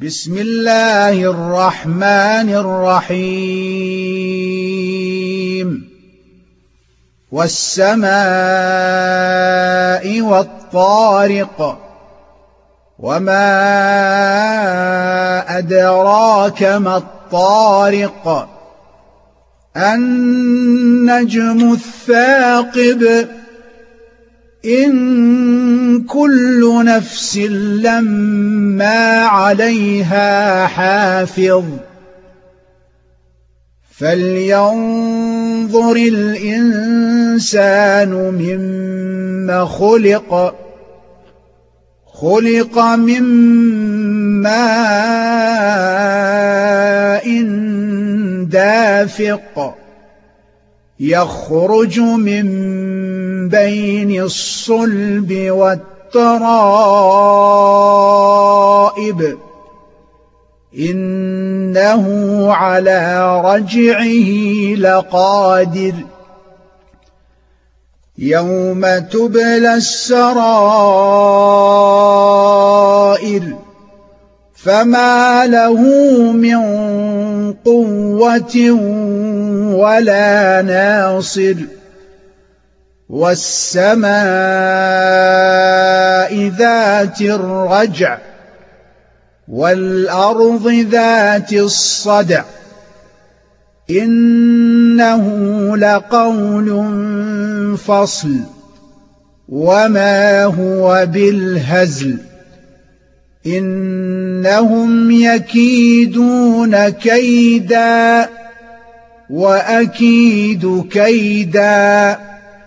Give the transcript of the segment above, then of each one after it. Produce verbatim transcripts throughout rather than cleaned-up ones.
بسم الله الرحمن الرحيم والسماء والطارق وما أدراك ما الطارق النجم الثاقب إن كل نفس لما عليها حافظ فلينظر الإنسان مما خلق خلق من ماء دافق يخرج من بين الصلب والترائب إنه على رجعه لقادر يوم تبلى السرائر فما له من قوة ولا ناصر والسماء ذات الرجع والأرض ذات الصدع إنه لقول فصل وما هو بالهزل إنهم يكيدون كيدا وأكيد كيدا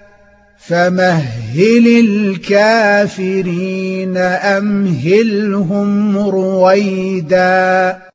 فمهل الكافرين أمهلهم رويدا